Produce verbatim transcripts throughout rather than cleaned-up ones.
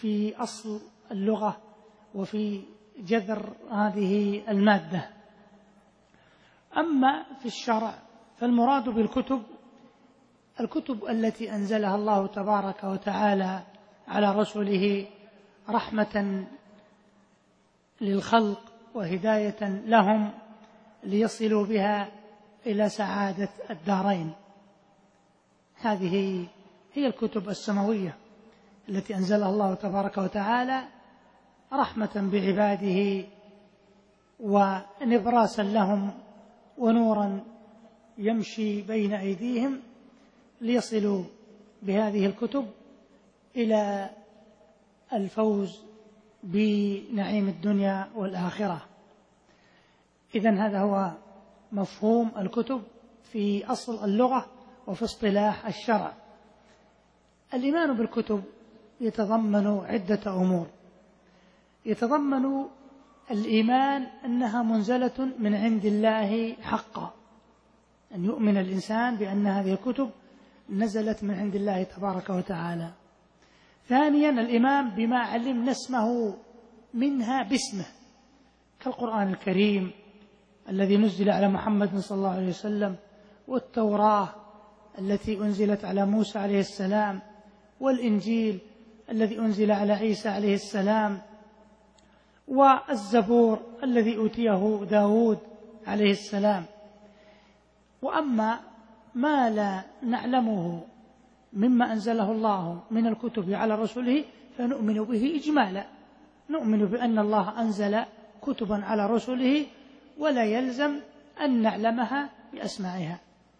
في أصل اللغة وفي جذر هذه المادة. أما في الشرع فالمراد بالكتب الكتب التي أنزلها الله تبارك وتعالى على رسله رحمة للخلق وهداية لهم ليصلوا بها إلى سعادة الدارين. هذه هي الكتب السماوية التي أنزلها الله تبارك وتعالى رحمة بعباده ونبراسا لهم ونورا يمشي بين أيديهم ليصلوا بهذه الكتب إلى الفوز بنعيم الدنيا والآخرة. إذن هذا هو مفهوم الكتب في أصل اللغة وفي اصطلاح الشرع. الإيمان بالكتب يتضمن عدة أمور. يتضمن الإيمان أنها منزلة من عند الله حقا، أن يؤمن الإنسان بأن هذه الكتب نزلت من عند الله تبارك وتعالى. ثانيا الإيمان بما علمنا اسمه منها باسمه كالقرآن الكريم الذي نزل على محمد صلى الله عليه وسلم، والتوراة التي أنزلت على موسى عليه السلام، والإنجيل الذي أنزل على عيسى عليه السلام، والزبور الذي أوتيه داود عليه السلام. وأما ما لا نعلمه مما أنزله الله من الكتب على رسله فنؤمن به إجمالا، نؤمن بأن الله أنزل كتبا على رسله ولا يلزم أن نعلمها بأسمائها.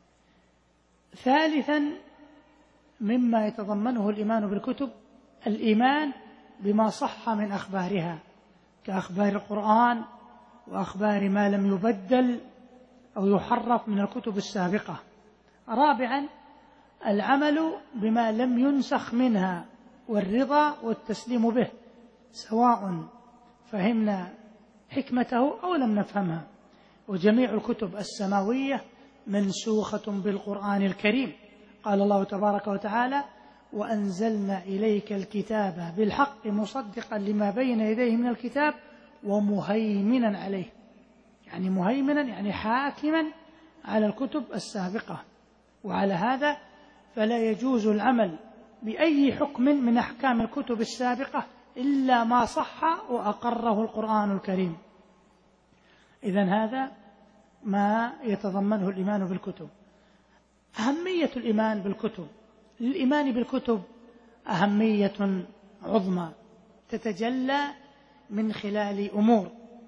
ثالثا مما يتضمنه الإيمان بالكتب الإيمان بما صح من أخبارها كأخبار القرآن وأخبار ما لم يبدل أو يحرف من الكتب السابقة. رابعا العمل بما لم ينسخ منها والرضا والتسليم به سواء فهمنا حكمته أو لم نفهمها. وجميع الكتب السماوية منسوخة بالقرآن الكريم. قال الله تبارك وتعالى: وأنزلنا إليك الكتاب بالحق مصدقا لما بين يديه من الكتاب ومهيمنا عليه، يعني مهيمنا يعني حاكما على الكتب السابقة. وعلى هذا فلا يجوز العمل بأي حكم من أحكام الكتب السابقة إلا ما صح وأقره القرآن الكريم. إذن هذا ما يتضمنه الإيمان بالكتب. أهمية الإيمان بالكتب: للإيمان بالكتب أهمية عظمى تتجلى من خلال أمور.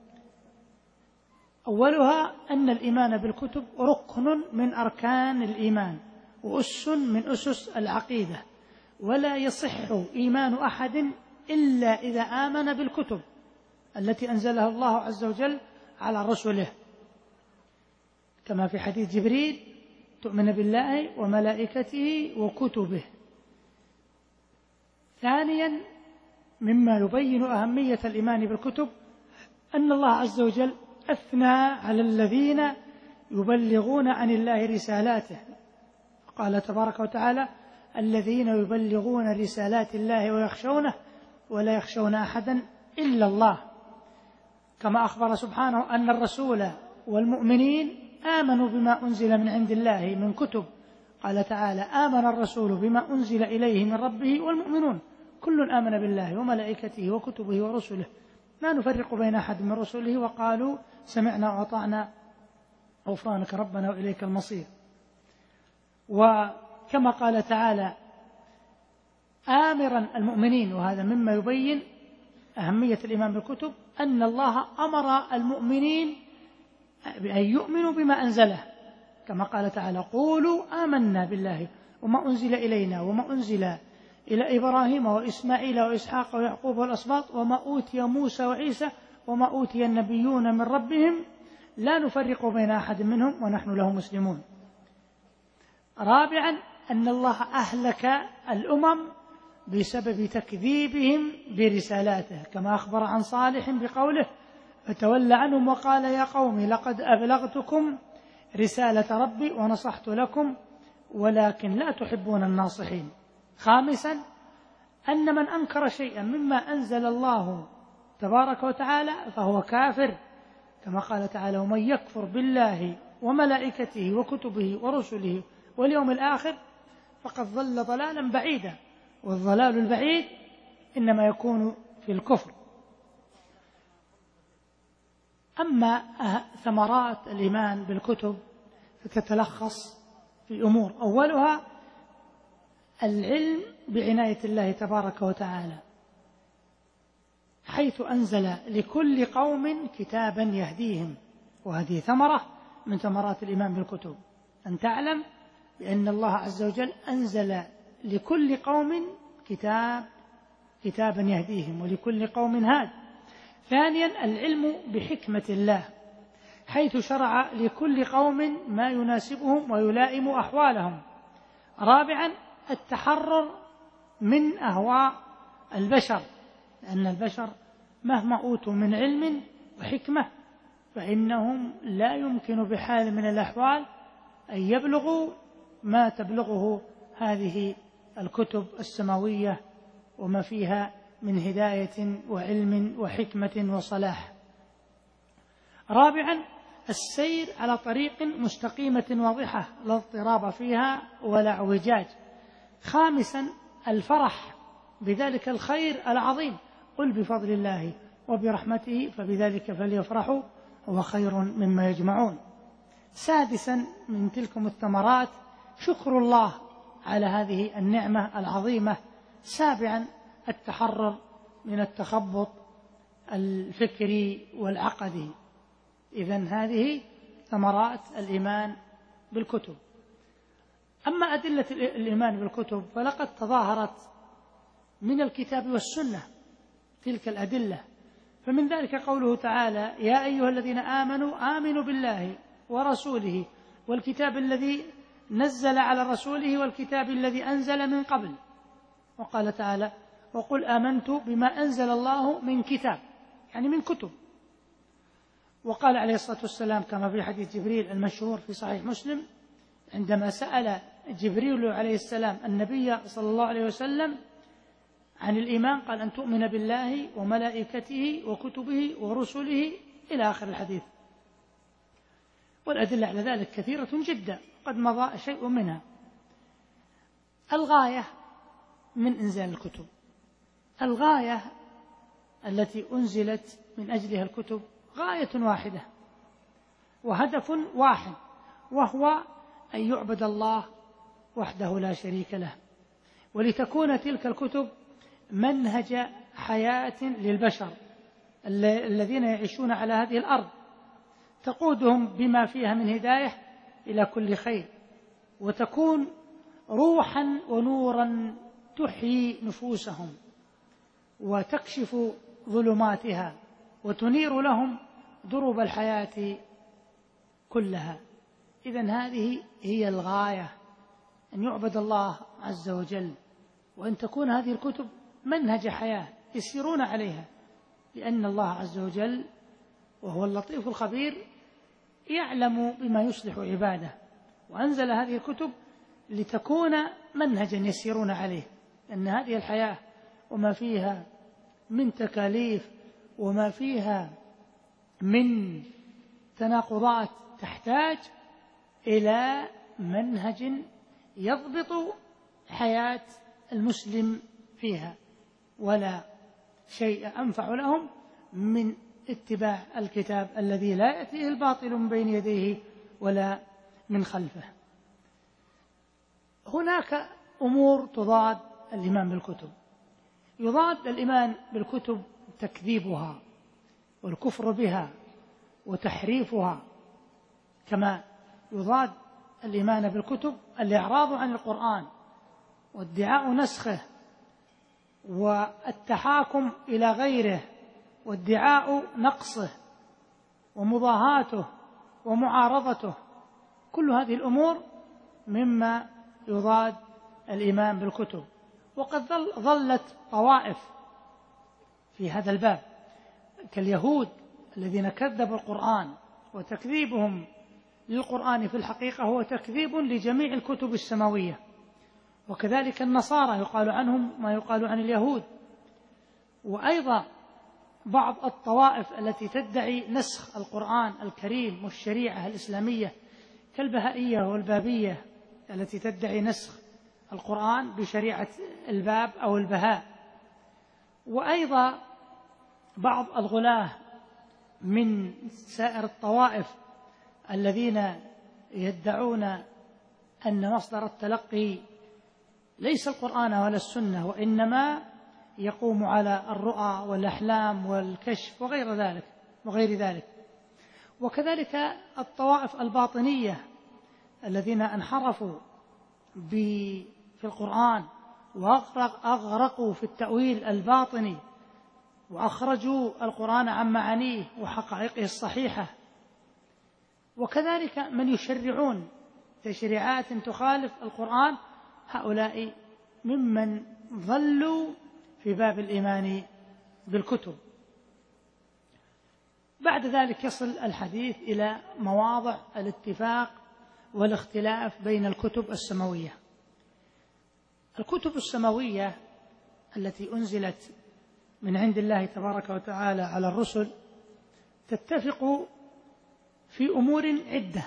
أولها أن الإيمان بالكتب ركن من أركان الإيمان وأس من أسس العقيدة، ولا يصح إيمان أحد إلا إذا آمن بالكتب التي أنزلها الله عز وجل على رسله، كما في حديث جبريل: تؤمن بالله وملائكته وكتبه. ثانيا مما يبين أهمية الإيمان بالكتب أن الله عز وجل أثنى على الذين يبلغون عن الله رسالاته، قال تبارك وتعالى: الذين يبلغون رسالات الله ويخشونه ولا يخشون أحدا إلا الله. كما أخبر سبحانه أن الرسول والمؤمنين آمنوا بما أنزل من عند الله من كتب، قال تعالى: آمن الرسول بما أنزل إليه من ربه والمؤمنون كل آمن بالله وملائكته وكتبه ورسله لا نفرق بين أحد من رسله وقالوا سمعنا وأطعنا غفرانك ربنا وإليك المصير. وكما قال تعالى آمرا المؤمنين، وهذا مما يبين أهمية الإيمان بالكتب، أن الله أمر المؤمنين بأن يؤمنوا بما أنزله، كما قال تعالى: قولوا آمنا بالله وما أنزل إلينا وما أنزل إلى إبراهيم وإسماعيل وإسحاق ويعقوب والأسباط وما أوتي موسى وعيسى وما أوتي النبيون من ربهم لا نفرق بين أحد منهم ونحن له مسلمون. رابعا أن الله أهلك الأمم بسبب تكذيبهم برسالاته، كما أخبر عن صالح بقوله: فتولى عنهم وقال يا قوم لقد أبلغتكم رسالة ربي ونصحت لكم ولكن لا تحبون الناصحين. خامسا أن من أنكر شيئا مما أنزل الله تبارك وتعالى فهو كافر، كما قال تعالى: ومن يكفر بالله وملائكته وكتبه ورسله واليوم الآخر فقد ضل ضلالا بعيدا. والضلال البعيد إنما يكون في الكفر. أما ثمرات الإيمان بالكتب فتتلخص في أمور، أولها العلم بعناية الله تبارك وتعالى، حيث أنزل لكل قوم كتابا يهديهم، وهذه ثمرة من ثمرات الإيمان بالكتب، أن تعلم بأن الله عز وجل أنزل لكل قوم كتاب كتابا يهديهم، ولكل قوم هاد. ثانيا العلم بحكمة الله، حيث شرع لكل قوم ما يناسبهم ويلائم أحوالهم. رابعا التحرر من أهواء البشر، لأن البشر مهما أوتوا من علم وحكمة فإنهم لا يمكن بحال من الأحوال أن يبلغوا ما تبلغه هذه الكتب السماوية وما فيها من هداية وعلم وحكمة وصلاح. رابعا السير على طريق مستقيمة واضحة لا اضطراب فيها ولا اعوجاج. خامسا الفرح بذلك الخير العظيم، قل بفضل الله وبرحمته فبذلك فليفرحوا هو خير مما يجمعون. سادسا من تلكم الثمرات شكر الله على هذه النعمة العظيمة. سابعا التحرر من التخبط الفكري والعقدي. إذن هذه ثمرات الإيمان بالكتب. أما أدلة الإيمان بالكتب فلقد تظاهرت من الكتاب والسنة تلك الأدلة، فمن ذلك قوله تعالى: يا أيها الذين آمنوا آمنوا بالله ورسوله والكتاب الذي نزل على رسوله والكتاب الذي أنزل من قبل. وقال تعالى: وقل آمنت بما أنزل الله من كتاب، يعني من كتب. وقال عليه الصلاة والسلام كما في حديث جبريل المشهور في صحيح مسلم عندما سأل جبريل عليه السلام النبي صلى الله عليه وسلم عن الإيمان قال: أن تؤمن بالله وملائكته وكتبه ورسله إلى آخر الحديث. والأدلة على ذلك كثيرة جدا، قد مضى شيء منها. الغاية من إنزال الكتب، الغاية التي أنزلت من أجلها الكتب غاية واحدة وهدف واحد، وهو أن يعبد الله وحده لا شريك له، ولتكون تلك الكتب منهج حياة للبشر الذين يعيشون على هذه الأرض، تقودهم بما فيها من هداية إلى كل خير، وتكون روحا ونورا تحيي نفوسهم وتكشف ظلماتها وتنير لهم دروب الحياة كلها. إذن هذه هي الغاية، أن يعبد الله عز وجل، وأن تكون هذه الكتب منهج حياة يسيرون عليها، لأن الله عز وجل وهو اللطيف الخبير يعلم بما يصلح عباده، وأنزل هذه الكتب لتكون منهجا يسيرون عليه، لأن هذه الحياة وما فيها من تكاليف وما فيها من تناقضات تحتاج إلى منهج يضبط حياة المسلم فيها، ولا شيء أنفع لهم من اتباع الكتاب الذي لا يأتيه الباطل من بين يديه ولا من خلفه. هناك أمور تضاد الإيمان بالكتب. يضاد الإيمان بالكتب تكذيبها والكفر بها وتحريفها، كما يضاد الإيمان بالكتب الإعراض عن القرآن وادعاء نسخه والتحاكم إلى غيره وادعاء نقصه ومضاهاته ومعارضته. كل هذه الأمور مما يضاد الإيمان بالكتب. وقد ظلت طوائف في هذا الباب كاليهود الذين كذبوا القرآن، وتكذيبهم للقرآن في الحقيقة هو تكذيب لجميع الكتب السماوية، وكذلك النصارى يقال عنهم ما يقال عن اليهود. وأيضا بعض الطوائف التي تدعي نسخ القرآن الكريم والشريعة الإسلامية كالبهائية والبابية التي تدعي نسخ القرآن بشريعة الباب أو البهاء. وأيضا بعض الغلاة من سائر الطوائف الذين يدعون أن مصدر التلقي ليس القرآن ولا السنة، وإنما يقوم على الرؤى والأحلام والكشف وغير ذلك وغير ذلك. وكذلك الطوائف الباطنية الذين انحرفوا في القرآن وأغرقوا في التأويل الباطني وأخرجوا القرآن عن معانيه وحقائقه الصحيحة. وكذلك من يشرعون تشريعات تخالف القرآن، هؤلاء ممن ظلوا في باب الإيمان بالكتب. بعد ذلك يصل الحديث إلى مواضع الاتفاق والاختلاف بين الكتب السماوية. الكتب السماوية التي أنزلت من عند الله تبارك وتعالى على الرسل تتفق في أمور عدة،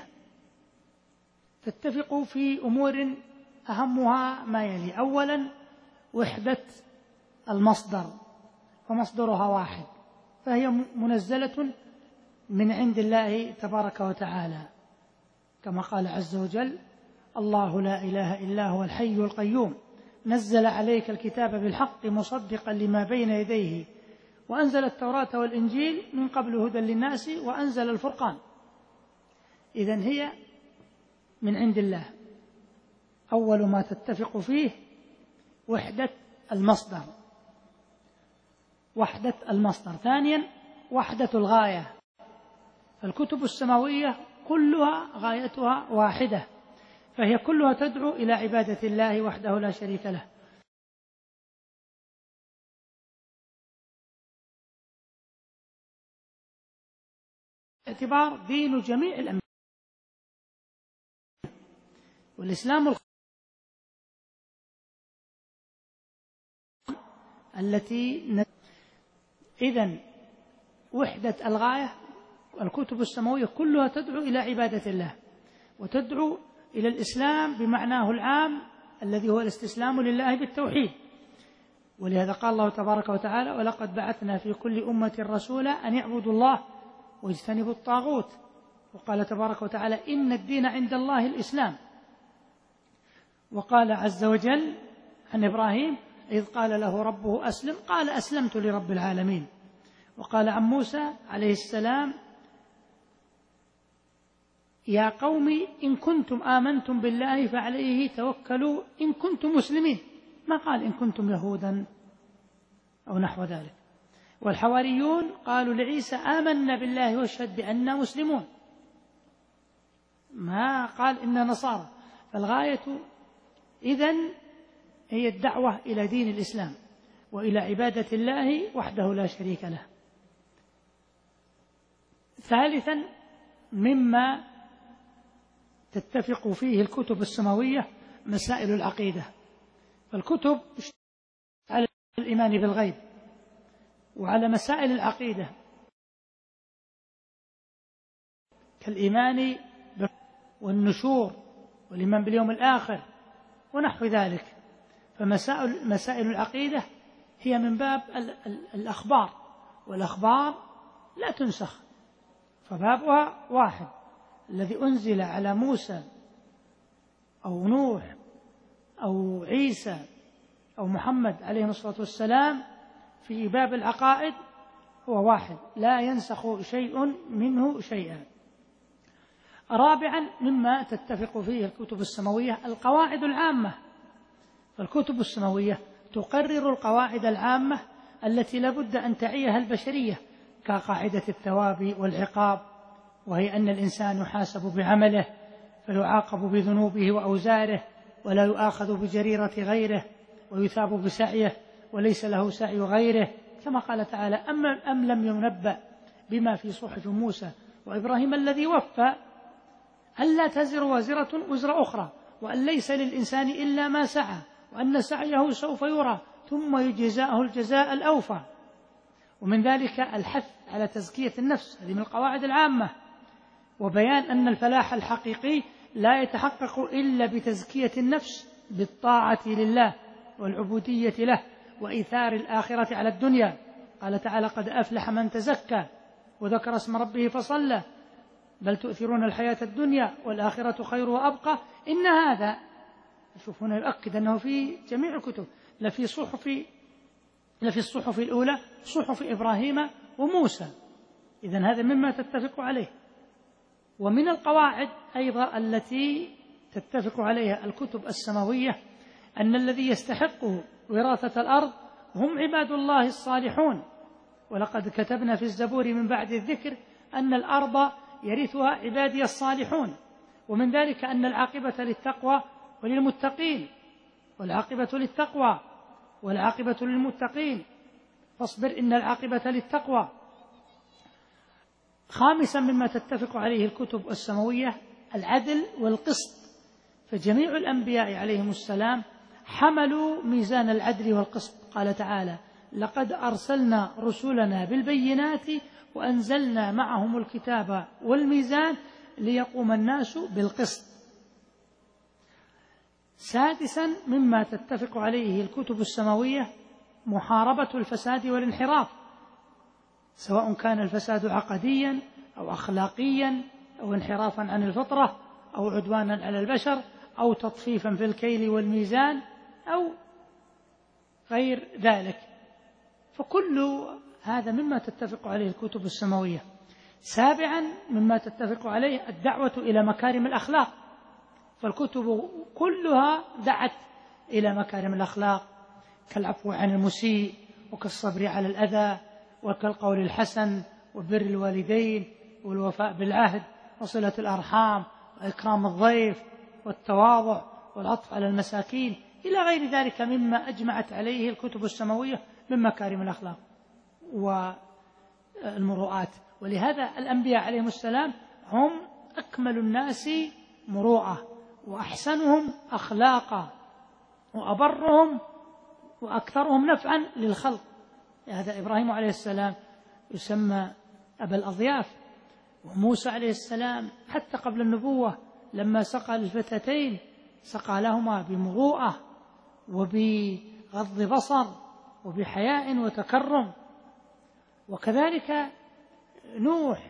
تتفق في أمور أهمها ما يلي: أولا وحدة المصدر، ومصدرها واحد، فهي منزلة من عند الله تبارك وتعالى، كما قال عز وجل: الله لا إله إلا هو الحي القيوم نزل عليك الكتاب بالحق مصدقا لما بين يديه وأنزل التوراة والإنجيل من قبل هدى للناس وأنزل الفرقان. إذن هي من عند الله. أول ما تتفق فيه وحدة المصدر، وحدة المصدر. ثانيا وحدة الغاية، فالكتب السماوية كلها غايتها واحدة، فهي كلها تدعو إلى عبادة الله وحده لا شريك له. اعتبار دين جميع الأنبياء، والإسلام التي إذن وحدة الغاية. الكتب السماوية كلها تدعو إلى عبادة الله، وتدعو إلى الإسلام بمعناه العام الذي هو الاستسلام لله بالتوحيد. ولهذا قال الله تبارك وتعالى: ولقد بعثنا في كل أمة رسولا أن يعبدوا الله واجتنبوا الطاغوت. وقال تبارك وتعالى: إن الدين عند الله الإسلام. وقال عز وجل عن إبراهيم: إذ قال له ربه أسلم قال أسلمت لرب العالمين. وقال عن موسى عليه السلام: يا قوم إن كنتم آمنتم بالله فعليه توكلوا إن كنتم مسلمين، ما قال إن كنتم يهودا أو نحو ذلك. والحواريون قالوا لعيسى: آمنا بالله واشهد بأننا مسلمون، ما قال إننا نصارى. فالغاية إذن هي الدعوة إلى دين الإسلام وإلى عبادة الله وحده لا شريك له. ثالثا مما تتفق فيه الكتب السماوية مسائل العقيدة. فالكتب على الإيمان بالغيب وعلى مسائل العقيدة كالإيمان والنشور والإيمان باليوم الآخر ونحو ذلك. فمسائل مسائل العقيدة هي من باب الأخبار، والأخبار لا تنسخ، فبابها واحد: الذي أنزل على موسى أو نوح أو عيسى أو محمد عليه الصلاة والسلام في باب العقائد هو واحد، لا ينسخ شيء منه شيئا. رابعا مما تتفق فيه الكتب السماوية القواعد العامة. فالكتب السماوية تقرر القواعد العامة التي لابد أن تعيها البشرية، كقاعدة الثواب والعقاب، وهي أن الإنسان يحاسب بعمله فيعاقب بذنوبه وأوزاره، ولا يؤاخذ بجريرة غيره ويثاب بسعيه وليس له سعي غيره، كما قال تعالى: أم, أم لم ينبأ بما في صحف موسى وإبراهيم الذي وفى ألا تزر وازرة وزر أخرى وأن ليس للإنسان إلا ما سعى وأن سعيه سوف يرى ثم يجزاءه الجزاء الأوفى. ومن ذلك الحث على تزكية النفس، هذه من القواعد العامة، وبيان أن الفلاح الحقيقي لا يتحقق إلا بتزكية النفس بالطاعة لله والعبودية له وإيثار الآخرة على الدنيا. قال تعالى: قد أفلح من تزكى وذكر اسم ربه فصلى بل تؤثرون الحياة الدنيا والآخرة خير وأبقى إن هذا، شوف هنا يؤكد أنه في جميع الكتب، لفي صحف لفي الصحف الأولى صحف إبراهيم وموسى. إذن هذا مما تتفق عليه. ومن القواعد أيضا التي تتفق عليها الكتب السماوية أن الذي يستحق وراثة الأرض هم عباد الله الصالحون. ولقد كتبنا في الزبور من بعد الذكر أن الأرض يرثها عبادي الصالحون. ومن ذلك أن العاقبة للتقوى وللمتقين، والعاقبة للتقوى والعاقبة للمتقين، فاصبر إن العاقبة للتقوى. خامسا مما تتفق عليه الكتب السماوية العدل والقسط، فجميع الأنبياء عليهم السلام حملوا ميزان العدل والقسط. قال تعالى: لقد أرسلنا رسلنا بالبينات وأنزلنا معهم الكتاب والميزان ليقوم الناس بالقسط. سادسا مما تتفق عليه الكتب السماوية محاربة الفساد والانحراف، سواء كان الفساد عقديا أو أخلاقيا أو انحرافا عن الفطرة أو عدوانا على البشر أو تطفيفا في الكيل والميزان أو غير ذلك، فكل هذا مما تتفق عليه الكتب السماوية. سابعا مما تتفق عليه الدعوة إلى مكارم الأخلاق، فالكتب كلها دعت إلى مكارم الأخلاق كالعفو عن المسيء وكالصبر على الأذى وكالقول الحسن وبر الوالدين والوفاء بالعهد وصلة الأرحام وإكرام الضيف والتواضع والعطف على المساكين إلى غير ذلك مما أجمعت عليه الكتب السماوية من مكارم الأخلاق والمروءات. ولهذا الأنبياء عليهم السلام هم أكمل الناس مروءة وأحسنهم أخلاقا وأبرهم وأكثرهم نفعا للخلق. هذا إبراهيم عليه السلام يسمى أبا الأضياف، وموسى عليه السلام حتى قبل النبوة لما سقى الفتاتين سقى لهما بمروءة وبغض بصر وبحياء وتكرم. وكذلك نوح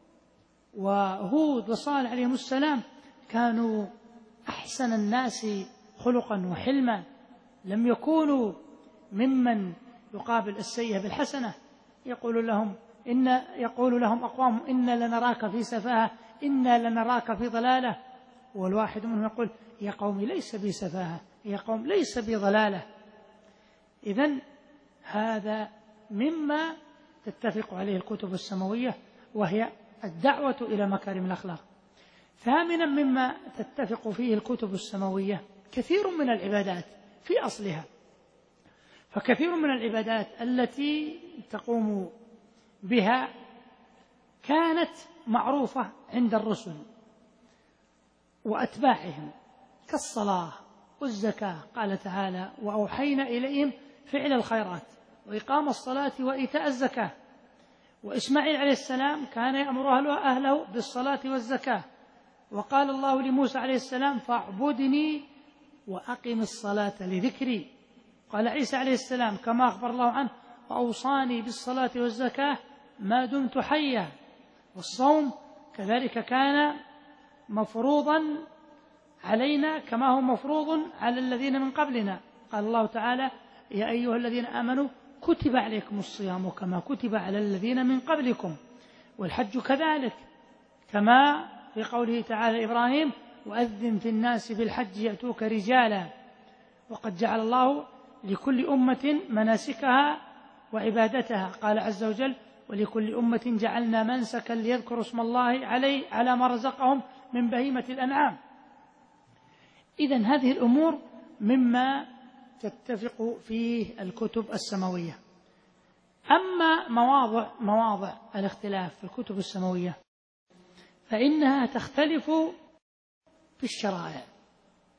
وهود وصالح عليهم السلام كانوا أحسن الناس خلقا وحلما، لم يكونوا ممن يقابل السيئة بالحسنة. يقول لهم إن يقول لهم أقوام إنا لنراك في سفاهة إنا لنراك في ضلالة، والواحد منهم يقول يا قوم ليس بي سفاهة يا قوم ليس بي ضلالة. إذن هذا مما تتفق عليه الكتب السماوية وهي الدعوة إلى مكارم الأخلاق. ثامنا مما تتفق فيه الكتب السماوية كثير من العبادات في أصلها، فكثير من العبادات التي تقوم بها كانت معروفة عند الرسل وأتباعهم كالصلاة والزكاة. قال تعالى: وأوحينا إليهم فعل الخيرات وإقام الصلاة وإيتاء الزكاة. وإسماعيل عليه السلام كان يأمر أهله بالصلاة والزكاة. وقال الله لموسى عليه السلام: فاعبدني وأقم الصلاة لذكري. قال عيسى عليه السلام كما أخبر الله عنه: وأوصاني بالصلاة والزكاة ما دمت حيا. والصوم كذلك كان مفروضا علينا كما هو مفروض على الذين من قبلنا. قال الله تعالى: يا أيها الذين آمنوا كتب عليكم الصيام كما كتب على الذين من قبلكم. والحج كذلك كما في قوله تعالى إبراهيم: وأذن في الناس بالحج يأتوك رجالا. وقد جعل الله لكل أمة مناسكها وعبادتها. قال عز وجل: ولكل أمة جعلنا منسكا ليذكروا اسم الله عليه على ما رزقهم من بهيمة الأنعام. إذن هذه الأمور مما تتفق فيه الكتب السماوية. أما مواضع مواضع الاختلاف في الكتب السماوية فإنها تختلف في الشرائع.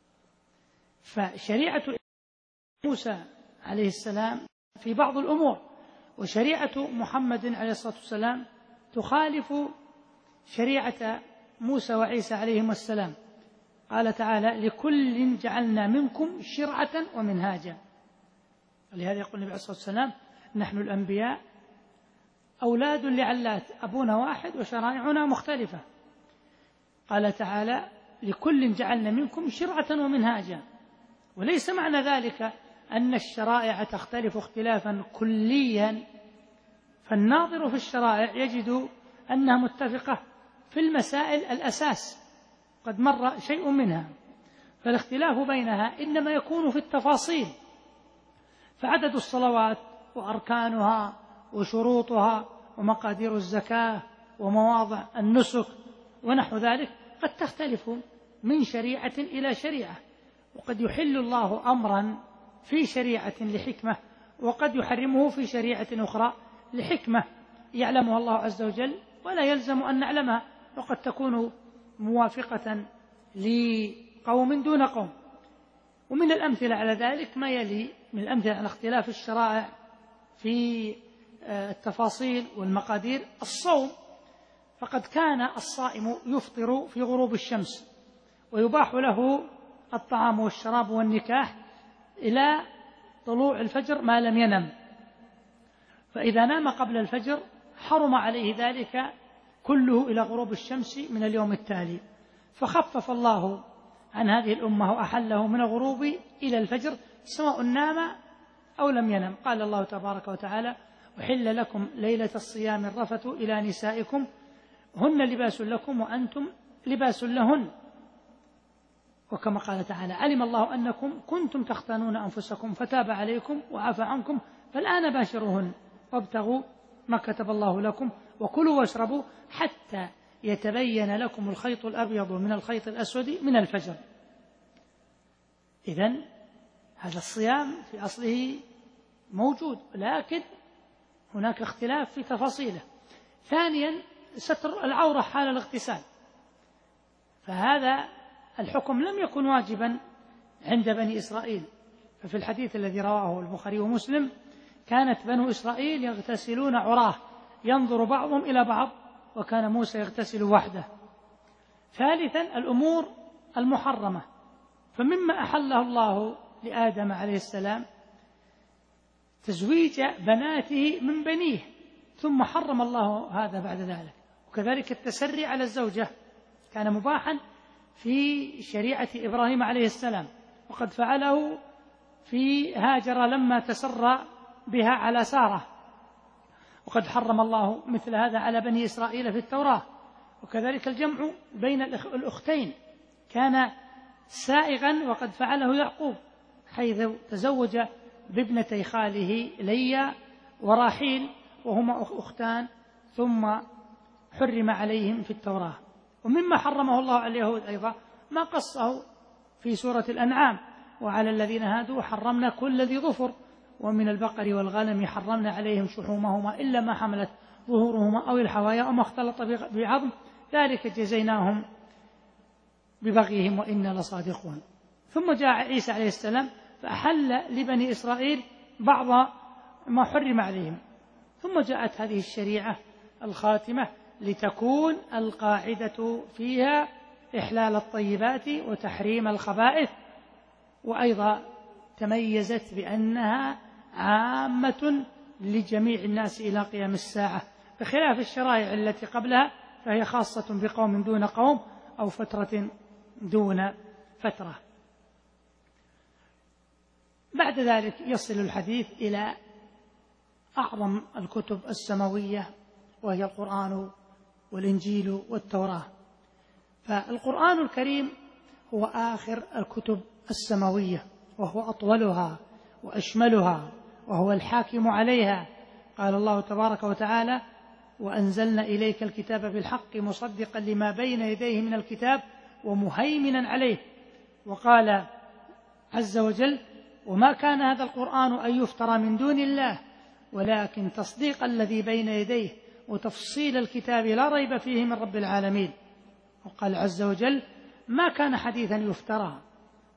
فشريعة موسى عليه السلام في بعض الأمور وشريعة محمد عليه الصلاة والسلام تخالف شريعة موسى وعيسى عليهما السلام. قال تعالى: لكل جعلنا منكم شرعة ومنهاجا. ولهذا يقول النبي عليه الصلاة والسلام: نحن الأنبياء أولاد لعلات، أبونا واحد وشرائعنا مختلفة. قال تعالى: لكل جعلنا منكم شرعة ومنهاجا. وليس معنى ذلك أن الشرائع تختلف اختلافا كليا، فالناظر في الشرائع يجد أنها متفقة في المسائل الأساس، قد مر شيء منها، فالاختلاف بينها إنما يكون في التفاصيل، فعدد الصلوات وأركانها وشروطها ومقادير الزكاة ومواضع النسك ونحو ذلك قد تختلف من شريعة إلى شريعة، وقد يحل الله أمرا في شريعة لحكمة، وقد يحرمه في شريعة أخرى لحكمة يعلمها الله عز وجل ولا يلزم أن نعلمها، وقد تكون موافقة لقوم دون قوم. ومن الأمثلة على ذلك ما يلي من الأمثلة على اختلاف الشرائع في التفاصيل والمقادير: الصوم، فقد كان الصائم يفطر في غروب الشمس، ويباح له الطعام والشراب والنكاح إلى طلوع الفجر ما لم ينم، فإذا نام قبل الفجر حرم عليه ذلك كله إلى غروب الشمس من اليوم التالي، فخفف الله عن هذه الأمة وأحله من الغروب إلى الفجر سواء نام أو لم ينم. قال الله تبارك وتعالى: أحل لكم ليلة الصيام الرفث إلى نسائكم هن لباس لكم وأنتم لباس لهن. وكما قال تعالى: علم الله أنكم كنتم تختانون أنفسكم فتاب عليكم وعفى عنكم فالآن باشروهن وابتغوا ما كتب الله لكم وكلوا واشربوا حتى يتبين لكم الخيط الأبيض من الخيط الأسود من الفجر. إذن هذا الصيام في أصله موجود، لكن هناك اختلاف في تفاصيله. ثانيا، ستر العورة حال الاغتسال، فهذا الحكم لم يكن واجبا عند بني إسرائيل، ففي الحديث الذي رواه البخاري ومسلم: كانت بنو إسرائيل يغتسلون عراه ينظر بعضهم إلى بعض وكان موسى يغتسل وحده. ثالثا، الأمور المحرمة، فمما أحله الله لآدم عليه السلام تزويج بناته من بنيه، ثم حرم الله هذا بعد ذلك. وكذلك التسري على الزوجة كان مباحا في شريعة إبراهيم عليه السلام، وقد فعله في هاجر لما تسرى بها على سارة، وقد حرم الله مثل هذا على بني إسرائيل في التوراة. وكذلك الجمع بين الأختين كان سائغا، وقد فعله يعقوب حيث تزوج بابنتي خاله ليا وراحيل وهما أختان، ثم حرم عليهم في التوراة. ومما حرمه الله على اليهود أيضا ما قصه في سورة الأنعام: وعلى الذين هادوا حرمنا كل ذي ظفر ومن البقر والغنم حرمنا عليهم شحومهما إلا ما حملت ظهورهما أو الحوايا أو ما اختلط بعظم ذلك جزيناهم ببغيهم وإنا لصادقون. ثم جاء عيسى عليه السلام فأحل لبني إسرائيل بعض ما حرم عليهم، ثم جاءت هذه الشريعة الخاتمة لتكون القاعدة فيها إحلال الطيبات وتحريم الخبائث، وأيضا تميزت بأنها عامة لجميع الناس إلى قيام الساعة، بخلاف الشرائع التي قبلها فهي خاصة بقوم دون قوم أو فترة دون فترة. بعد ذلك يصل الحديث إلى أعظم الكتب السماوية وهي القرآن والإنجيل والتوراة. فالقرآن الكريم هو آخر الكتب السماوية، وهو أطولها وأشملها، وهو الحاكم عليها. قال الله تبارك وتعالى: وأنزلنا إليك الكتاب بالحق مصدقا لما بين يديه من الكتاب ومهيمنا عليه. وقال عز وجل: وما كان هذا القرآن أن يفترى من دون الله ولكن تصديق الذي بين يديه وتفصيل الكتاب لا ريب فيه من رب العالمين. وقال عز وجل: ما كان حديثا يفترى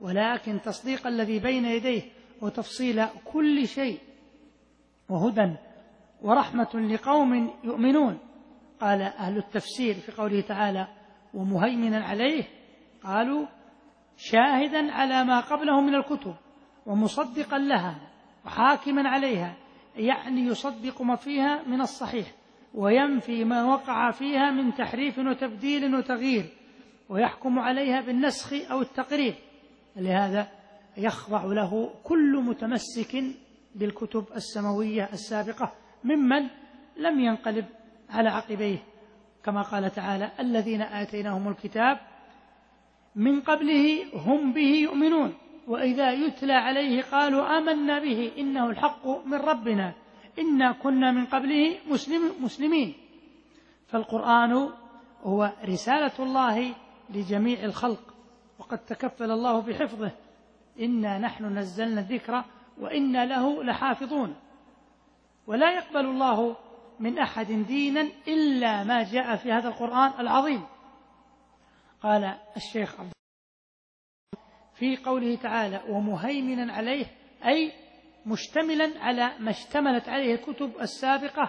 ولكن تصديق الذي بين يديه وتفصيل كل شيء وهدى ورحمة لقوم يؤمنون. قال أهل التفسير في قوله تعالى ومهيمنا عليه قالوا شاهدا على ما قبله من الكتب ومصدقا لها وحاكما عليها، يعني يصدق ما فيها من الصحيح وينفي ما وقع فيها من تحريف وتبديل وتغيير، ويحكم عليها بالنسخ أو التقريب. لهذا يخضع له كل متمسك بالكتب السماوية السابقة ممن لم ينقلب على عقبيه، كما قال تعالى الذين آتيناهم الكتاب من قبله هم به يؤمنون وإذا يتلى عليه قالوا آمنا به إنه الحق من ربنا إنا كنا من قبله مسلم مسلمين. فالقرآن هو رسالة الله لجميع الخلق، وقد تكفل الله بحفظه إنا نحن نزلنا الذكر وإنا له لحافظون. ولا يقبل الله من أحد دينا إلا ما جاء في هذا القرآن العظيم. قال الشيخ عبد في قوله تعالى ومهيمنا عليه أي مشتملا على ما اشتملت عليه الكتب السابقة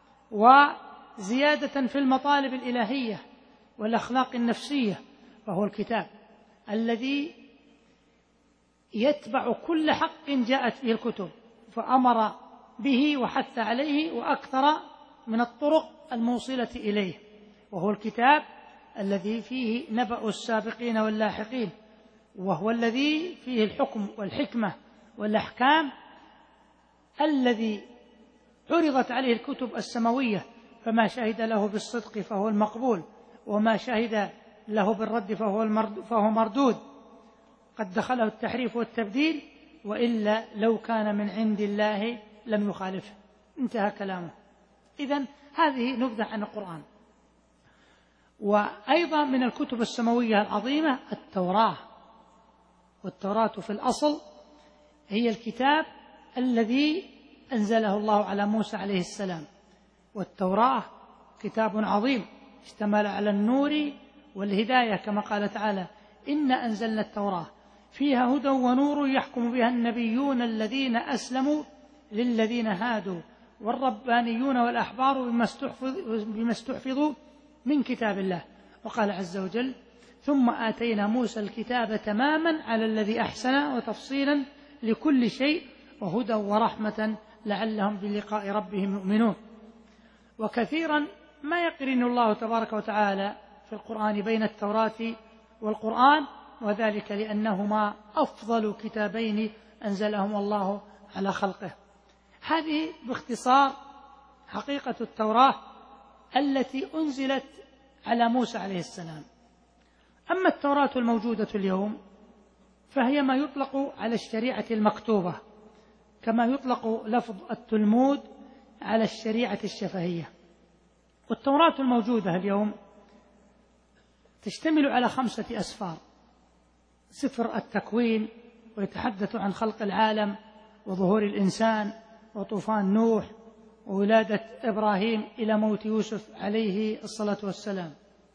وزيادة في المطالب الإلهية والأخلاق النفسية، فهو الكتاب الذي يتبع كل حق جاءت به الكتب، فأمر به وحث عليه وأكثر من الطرق الموصلة إليه، وهو الكتاب الذي فيه نبأ السابقين واللاحقين، وهو الذي فيه الحكم والحكمة والأحكام، الذي عرضت عليه الكتب السماوية، فما شهد له بالصدق فهو المقبول، وما شهد له بالرد فهو, فهو مردود، قد دخله التحريف والتبديل، وإلا لو كان من عند الله لم يخالفه. انتهى كلامه. إذن هذه نبذة عن القرآن. وأيضا من الكتب السماوية العظيمة التوراة، والتوراة في الأصل هي الكتاب الذي أنزله الله على موسى عليه السلام، والتوراة كتاب عظيم اشتمل على النور والهداية، كما قال تعالى إنا أنزلنا التوراة فيها هدى ونور يحكم بها النبيون الذين أسلموا للذين هادوا والربانيون والأحبار بما استحفظوا من كتاب الله. وقال عز وجل ثم آتينا موسى الكتاب تماما على الذي أحسن وتفصيلا لكل شيء وهدى ورحمة لعلهم بلقاء ربهم يؤمنون. وكثيرا ما يقرن الله تبارك وتعالى في القرآن بين التوراة والقرآن، وذلك لأنهما أفضل كتابين أنزلهم الله على خلقه. هذه باختصار حقيقة التوراة التي أنزلت على موسى عليه السلام. أما التوراة الموجودة اليوم فهي ما يطلق على الشريعة المكتوبة، كما يطلق لفظ التلمود على الشريعة الشفهية. والتوراة الموجودة اليوم تشتمل على خمسة أسفار: سفر التكوين ويتحدث عن خلق العالم وظهور الإنسان وطوفان نوح وولادة إبراهيم إلى موت يوسف عليه الصلاة والسلام.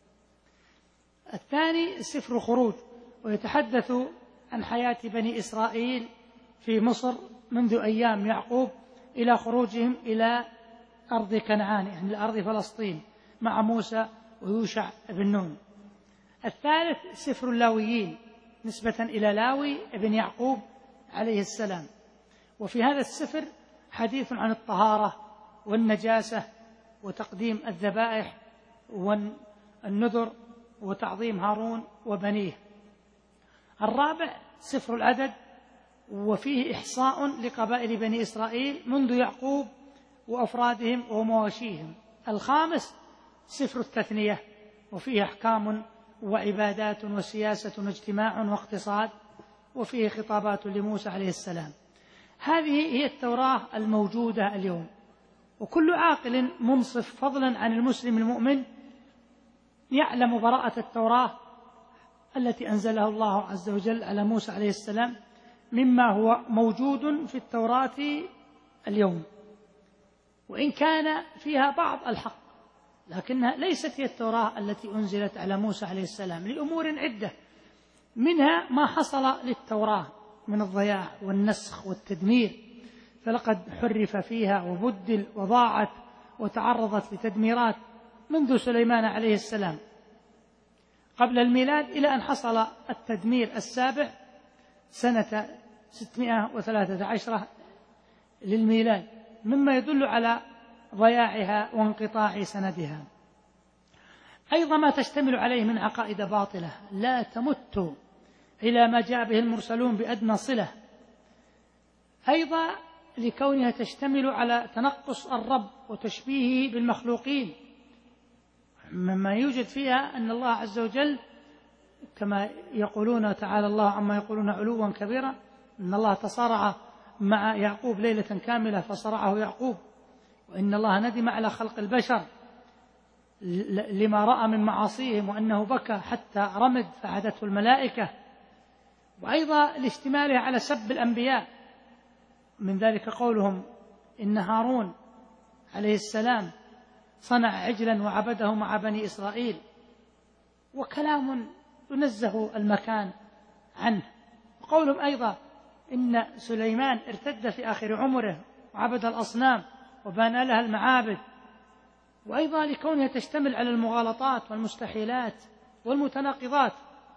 الثاني سفر خروج ويتحدث عن حياة بني إسرائيل في مصر منذ أيام يعقوب إلى خروجهم إلى أرض كنعان، يعني لأرض فلسطين، مع موسى ويوشع بن نون. الثالث سفر اللاويين نسبة إلى لاوي ابن يعقوب عليه السلام، وفي هذا السفر حديث عن الطهارة والنجاسة وتقديم الذبائح والنذر وتعظيم هارون وبنيه. الرابع سفر العدد وفيه إحصاء لقبائل بني إسرائيل منذ يعقوب وأفرادهم ومواشيهم. الخامس سفر التثنية وفيه أحكام وعبادات وسياسة واجتماع واقتصاد، وفيه خطابات لموسى عليه السلام. هذه هي التوراة الموجودة اليوم، وكل عاقل منصف فضلا عن المسلم المؤمن يعلم براءة التوراة التي أنزلها الله عز وجل على موسى عليه السلام مما هو موجود في التوراة اليوم، وإن كان فيها بعض الحق، لكنها ليست هي التوراة التي أنزلت على موسى عليه السلام لأمور عدة. منها ما حصل للتوراة من الضياع والنسخ والتدمير، فلقد حرف فيها وبدل وضاعت وتعرضت لتدميرات منذ سليمان عليه السلام قبل الميلاد إلى أن حصل التدمير السابع سنة ستمائة وثلاثة عشر للميلاد، مما يدل على ضياعها وانقطاع سندها. أيضا ما تشتمل عليه من عقائد باطلة لا تمت إلى ما جاء به المرسلون بأدنى صلة، أيضا لكونها تشتمل على تنقص الرب وتشبيهه بالمخلوقين، مما يوجد فيها أن الله عز وجل كما يقولون تعالى الله عما يقولون علوا كبيرا، أن الله تصارع مع يعقوب ليلة كاملة فصرعه يعقوب، وإن الله ندم على خلق البشر لما رأى من معاصيهم وأنه بكى حتى رمد فعدته الملائكة. وأيضا لاشتمالها على سب الأنبياء، من ذلك قولهم إن هارون عليه السلام صنع عجلا وعبده مع بني إسرائيل، وكلام ينزه المكان عنه. وقولهم أيضا إن سليمان ارتد في آخر عمره وعبد الأصنام وبنى لها المعابد. وأيضا لكونها تشتمل على المغالطات والمستحيلات والمتناقضات.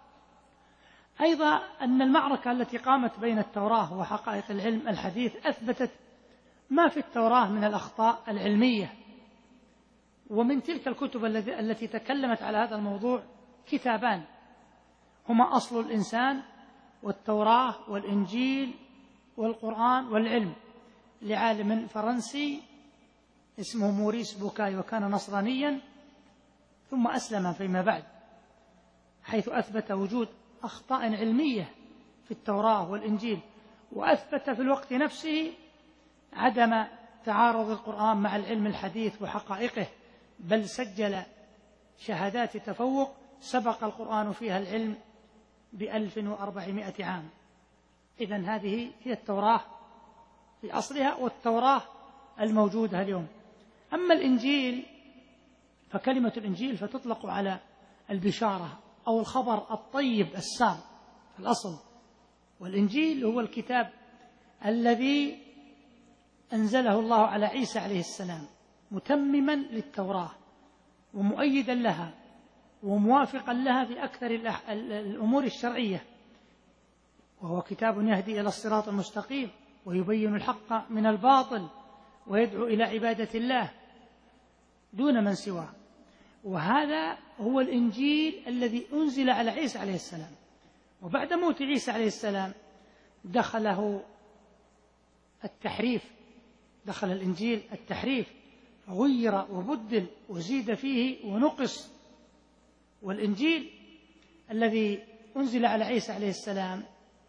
أيضا أن المعركة التي قامت بين التوراة وحقائق العلم الحديث أثبتت ما في التوراة من الأخطاء العلمية. ومن تلك الكتب التي تكلمت على هذا الموضوع كتابان هما أصل الإنسان والتوراة والإنجيل والقرآن والعلم، لعالم فرنسي اسمه موريس بوكاي، وكان نصرانيا ثم أسلم فيما بعد، حيث أثبت وجود أخطاء علمية في التوراة والإنجيل، وأثبت في الوقت نفسه عدم تعارض القرآن مع العلم الحديث وحقائقه، بل سجل شهادات تفوق سبق القرآن فيها العلم بألف وأربعمائة عام. إذن هذه هي التوراة في أصلها والتوراة الموجودة اليوم. أما الإنجيل فكلمة الإنجيل فتطلق على البشارة أو الخبر الطيب السار في الأصل، والإنجيل هو الكتاب الذي أنزله الله على عيسى عليه السلام متمما للتوراة ومؤيدا لها وموافقا لها في أكثر الأمور الشرعية، وهو كتاب يهدي إلى الصراط المستقيم ويبين الحق من الباطل ويدعو إلى عبادة الله دون من سواه. وهذا هو الإنجيل الذي أنزل على عيسى عليه السلام. وبعد موت عيسى عليه السلام دخله التحريف، دخل الإنجيل التحريف، فغير وبدل وزيد فيه ونقص. والإنجيل الذي أنزل على عيسى عليه السلام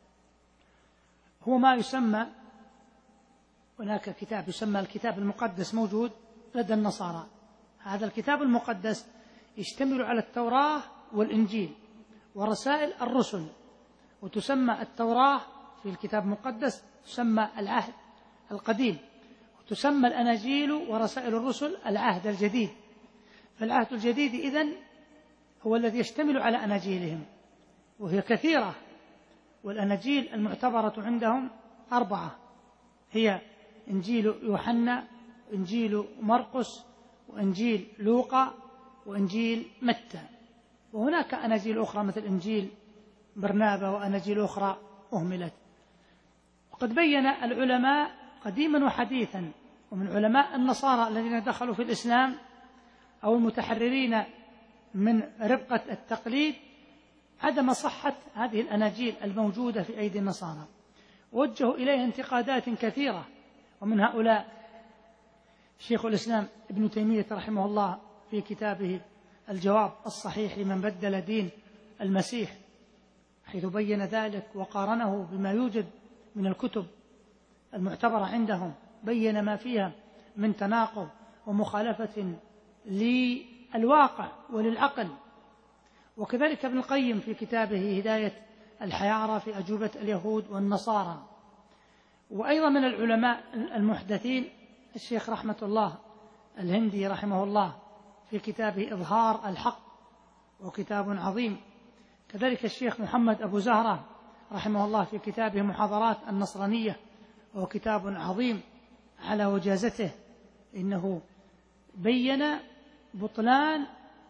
هو ما يسمى، هناك كتاب يسمى الكتاب المقدس موجود لدى النصارى. هذا الكتاب المقدس يشتمل على التوراة والإنجيل ورسائل الرسل، وتسمى التوراة في الكتاب المقدس تسمى العهد القديم، وتسمى الأناجيل ورسائل الرسل العهد الجديد. فالعهد الجديد إذن هو الذي يشتمل على أناجيلهم، وهي كثيرة، والأناجيل المعتبرة عندهم أربعة، هي إنجيل يوحنا، إنجيل مرقس، وإنجيل لوقا، وإنجيل متى. وهناك أناجيل أخرى مثل إنجيل برنابا وأناجيل أخرى أهملت. وقد بين العلماء قديما وحديثا، ومن علماء النصارى الذين دخلوا في الإسلام أو المتحررين من ربقة التقليد، عدم صحة هذه الأناجيل الموجودة في أيدي النصارى، ووجهوا إليها انتقادات كثيرة. ومن هؤلاء شيخ الإسلام ابن تيمية رحمه الله في كتابه الجواب الصحيح لمن بدل دين المسيح، حيث بين ذلك وقارنه بما يوجد من الكتب المعتبرة عندهم، بين ما فيها من تناقض ومخالفة للواقع وللعقل. وكذلك ابن القيم في كتابه هداية الحيارى في أجوبة اليهود والنصارى. وأيضا من العلماء المحدثين الشيخ رحمة الله الهندي رحمه الله في كتابه إظهار الحق، وكتاب عظيم كذلك الشيخ محمد أبو زهرة رحمه الله في كتابه محاضرات النصرانية، وهو كتاب عظيم على وجازته، إنه بين بطلان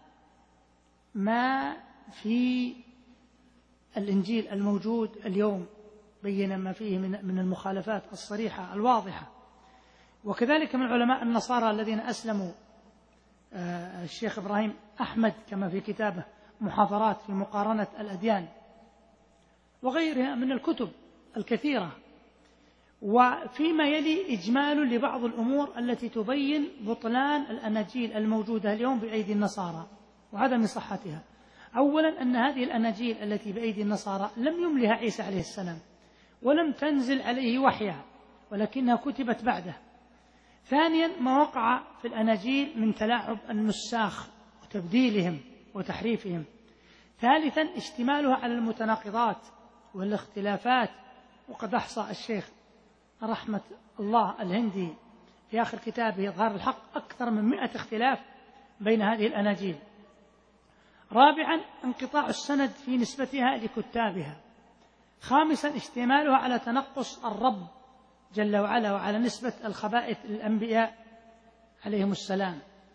ما في الإنجيل الموجود اليوم، بين ما فيه من المخالفات الصريحة الواضحة. وكذلك من علماء النصارى الذين أسلموا الشيخ إبراهيم أحمد كما في كتابه محاضرات في مقارنة الأديان، وغيرها من الكتب الكثيرة. وفيما يلي إجمال لبعض الأمور التي تبين بطلان الأناجيل الموجودة اليوم بأيدي النصارى وعدم صحتها. أولا أن هذه الأناجيل التي بأيدي النصارى لم يملها عيسى عليه السلام، ولم تنزل عليه وحيها، ولكنها كتبت بعده. ثانيا ما وقع في الأناجيل من تلاعب النساخ وتبديلهم وتحريفهم. ثالثا اشتمالها على المتناقضات والاختلافات، وقد أحصى الشيخ رحمة الله الهندي في آخر كتابه إظهار الحق أكثر من مئة اختلاف بين هذه الأناجيل. رابعا انقطاع السند في نسبتها لكتابها. خامسا اشتمالها على تنقص الرب جل وعلا وعلى نسبة الخبائث للأنبياء عليهم السلام.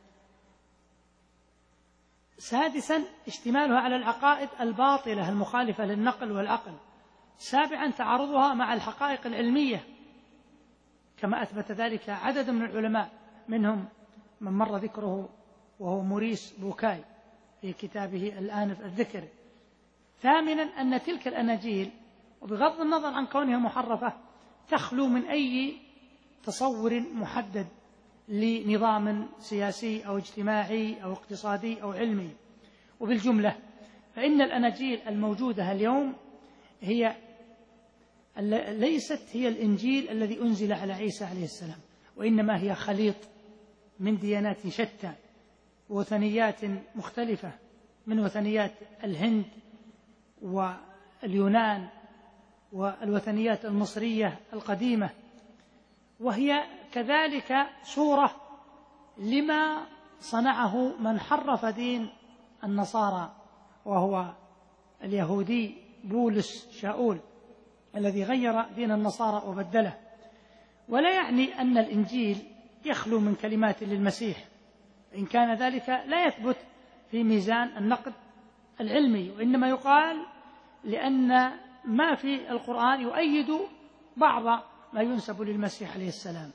سادسا اشتمالها على العقائد الباطلة المخالفة للنقل والعقل. سابعا تعارضها مع الحقائق العلمية، كما أثبت ذلك عدد من العلماء، منهم من مر ذكره وهو موريس بوكاي في كتابه الآنف الذكر. ثامنا أن تلك الأناجيل وبغض النظر عن كونها محرفة تخلو من أي تصور محدد لنظام سياسي أو اجتماعي أو اقتصادي أو علمي. وبالجملة فإن الأناجيل الموجودة اليوم هي ليست هي الإنجيل الذي أنزل على عيسى عليه السلام، وإنما هي خليط من ديانات شتى ووثنيات مختلفة، من وثنيات الهند واليونان والوثنيات المصرية القديمة، وهي كذلك صورة لما صنعه من حرف دين النصارى، وهو اليهودي بولس شاؤول الذي غير دين النصارى وبدله. ولا يعني أن الإنجيل يخلو من كلمات للمسيح، إن كان ذلك لا يثبت في ميزان النقد العلمي، وإنما يقال لأن ما في القرآن يؤيد بعض ما ينسب للمسيح عليه السلام.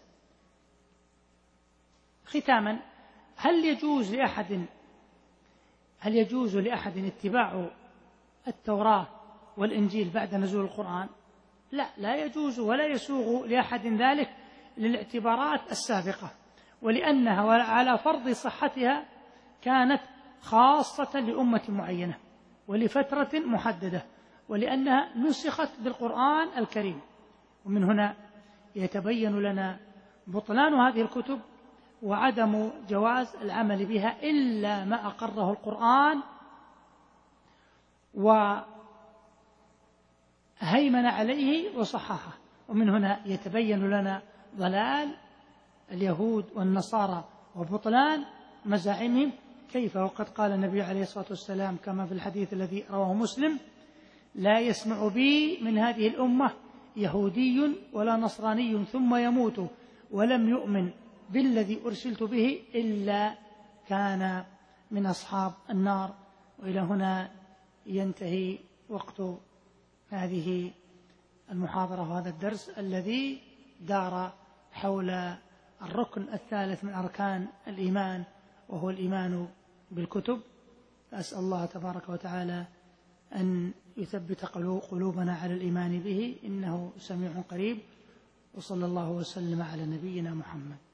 ختاما، هل يجوز لأحد هل يجوز لأحد اتباع التوراة والإنجيل بعد نزول القرآن؟ لا، لا يجوز ولا يسوغ لأحد ذلك للاعتبارات السابقة، ولأنها على فرض صحتها كانت خاصة لأمة معينة ولفترة محددة، ولأنها نسخت بالقرآن الكريم. ومن هنا يتبين لنا بطلان هذه الكتب وعدم جواز العمل بها إلا ما أقره القرآن وهيمن عليه وصححه. ومن هنا يتبين لنا ضلال اليهود والنصارى وبطلان مزاعمهم، كيف وقد قال النبي عليه الصلاة والسلام كما في الحديث الذي رواه مسلم: لا يسمع بي من هذه الأمة يهودي ولا نصراني ثم يموت ولم يؤمن بالذي أرسلت به إلا كان من أصحاب النار. وإلى هنا ينتهي وقت هذه المحاضرة وهذا الدرس الذي دار حول الركن الثالث من أركان الإيمان، وهو الإيمان بالكتب. أسأل الله تبارك وتعالى أن يثبت قلوبنا على الإيمان به، إنه سميع قريب. وصلى الله وسلم على نبينا محمد.